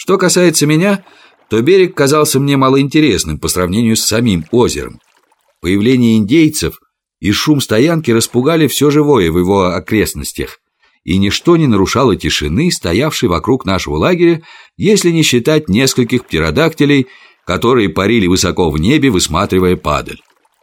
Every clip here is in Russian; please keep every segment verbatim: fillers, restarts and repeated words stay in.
Что касается меня, то берег казался мне малоинтересным по сравнению с самим озером. Появление индейцев и шум стоянки распугали все живое в его окрестностях, и ничто не нарушало тишины, стоявшей вокруг нашего лагеря, если не считать нескольких птеродактилей, которые парили высоко в небе, высматривая падаль.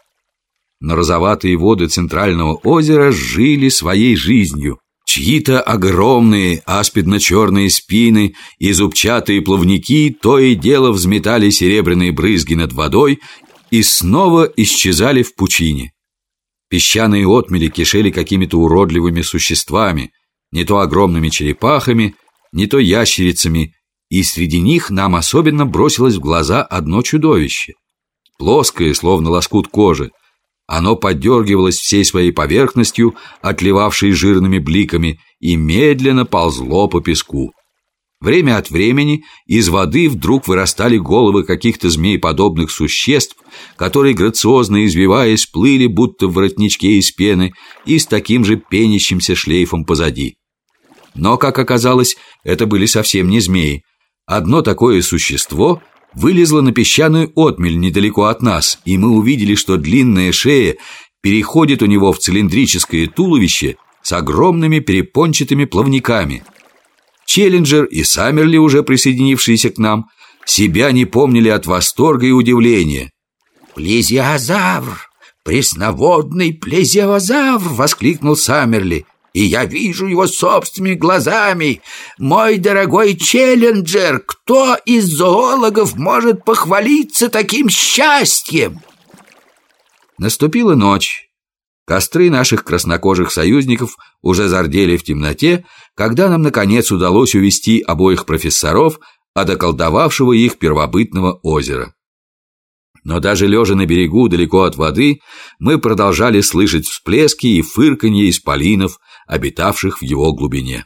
Но розоватые воды центрального озера жили своей жизнью. Чьи-то огромные аспидно-черные спины и зубчатые плавники то и дело взметали серебряные брызги над водой и снова исчезали в пучине. Песчаные отмели кишели какими-то уродливыми существами, не то огромными черепахами, не то ящерицами, и среди них нам особенно бросилось в глаза одно чудовище. Плоское, словно лоскут кожи, оно поддергивалось всей своей поверхностью, отливавшей жирными бликами, и медленно ползло по песку. Время от времени из воды вдруг вырастали головы каких-то змееподобных существ, которые, грациозно извиваясь, плыли, будто в воротничке из пены, и с таким же пенящимся шлейфом позади. Но, как оказалось, это были совсем не змеи. Одно такое существо вылезло на песчаную отмель недалеко от нас, и мы увидели, что длинная шея переходит у него в цилиндрическое туловище с огромными перепончатыми плавниками. Челленджер и Саммерли, уже присоединившиеся к нам, себя не помнили от восторга и удивления. «Плезиозавр! Пресноводный плезиозавр!» — воскликнул Саммерли. «И я вижу его собственными глазами! Мой дорогой Челленджер, кто из зоологов может похвалиться таким счастьем?» Наступила ночь. Костры наших краснокожих союзников уже зардели в темноте, когда нам, наконец, удалось увести обоих профессоров от околдовавшего их первобытного озера. Но даже лежа на берегу далеко от воды, мы продолжали слышать всплески и фырканье исполинов, обитавших в его глубине.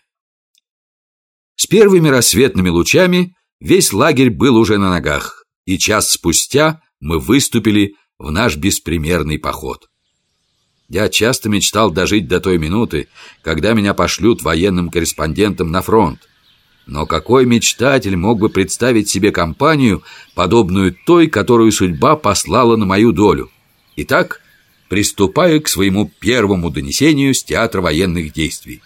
С первыми рассветными лучами весь лагерь был уже на ногах, и час спустя мы выступили в наш беспримерный поход. Я часто мечтал дожить до той минуты, когда меня пошлют военным корреспондентом на фронт. Но какой мечтатель мог бы представить себе компанию, подобную той, которую судьба послала на мою долю? Итак, приступаю к своему первому донесению с театра военных действий.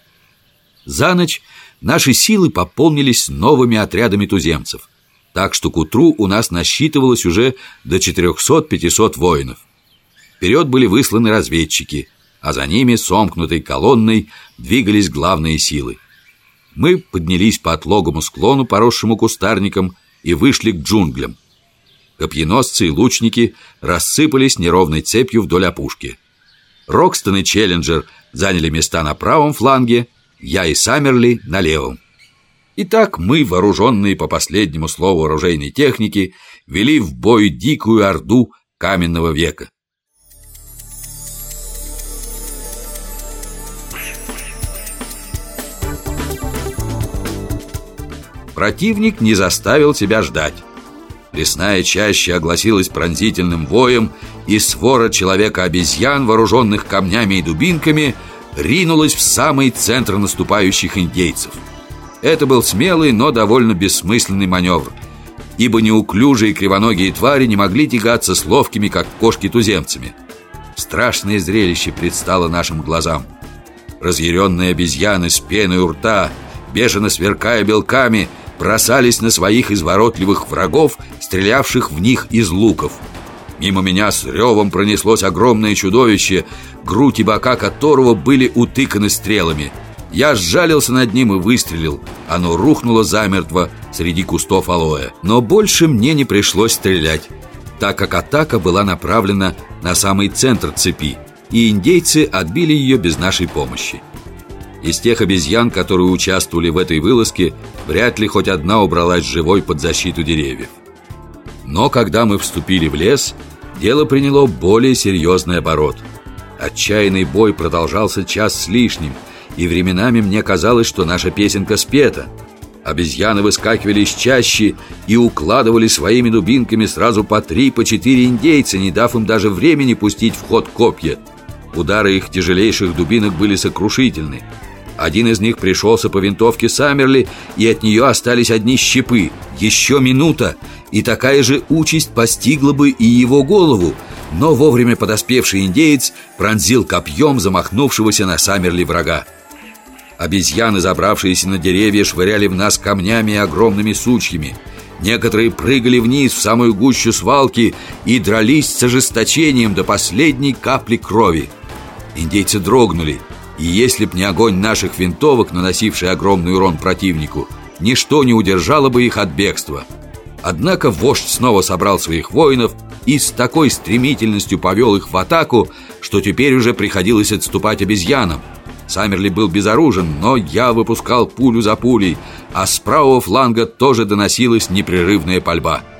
За ночь наши силы пополнились новыми отрядами туземцев, так что к утру у нас насчитывалось уже до четырехсот-пятисот воинов. Вперед были высланы разведчики, а за ними сомкнутой колонной двигались главные силы. Мы поднялись по отлогому склону, поросшему кустарником, и вышли к джунглям. Копьеносцы и лучники рассыпались неровной цепью вдоль опушки. Рокстон и Челленджер заняли места на правом фланге, я и Саммерли на левом. Итак, мы, вооруженные по последнему слову оружейной техники, вели в бой дикую орду каменного века. Противник не заставил себя ждать. Лесная чаща огласилась пронзительным воем, и свора человека-обезьян, вооруженных камнями и дубинками, ринулась в самый центр наступающих индейцев. Это был смелый, но довольно бессмысленный маневр, ибо неуклюжие кривоногие твари не могли тягаться с ловкими, как кошки, туземцами. Страшное зрелище предстало нашим глазам. Разъяренные обезьяны с пеной у рта, бешено сверкая белками, бросались на своих изворотливых врагов, стрелявших в них из луков. Мимо меня с ревом пронеслось огромное чудовище, грудь и бока которого были утыканы стрелами. Я сжалился над ним и выстрелил. Оно рухнуло замертво среди кустов алоэ. Но больше мне не пришлось стрелять, так как атака была направлена на самый центр цепи, и индейцы отбили ее без нашей помощи. Из тех обезьян, которые участвовали в этой вылазке, вряд ли хоть одна убралась живой под защиту деревьев. Но когда мы вступили в лес, дело приняло более серьезный оборот. Отчаянный бой продолжался час с лишним, и временами мне казалось, что наша песенка спета. Обезьяны выскакивали из чащи и укладывали своими дубинками сразу по три, по четыре индейца, не дав им даже времени пустить в ход копья. Удары их тяжелейших дубинок были сокрушительны. Один из них пришелся по винтовке Саммерли, и от нее остались одни щепы. Еще минута, и такая же участь постигла бы и его голову. Но вовремя подоспевший индеец пронзил копьем замахнувшегося на Саммерли врага. Обезьяны, забравшиеся на деревья, швыряли в нас камнями и огромными сучьями. Некоторые прыгали вниз в самую гущу свалки и дрались с ожесточением до последней капли крови. Индейцы дрогнули, и если б не огонь наших винтовок, наносивший огромный урон противнику, ничто не удержало бы их от бегства. Однако вождь снова собрал своих воинов и с такой стремительностью повел их в атаку, что теперь уже приходилось отступать обезьянам. Саммерли был безоружен, но я выпускал пулю за пулей, а с правого фланга тоже доносилась непрерывная пальба.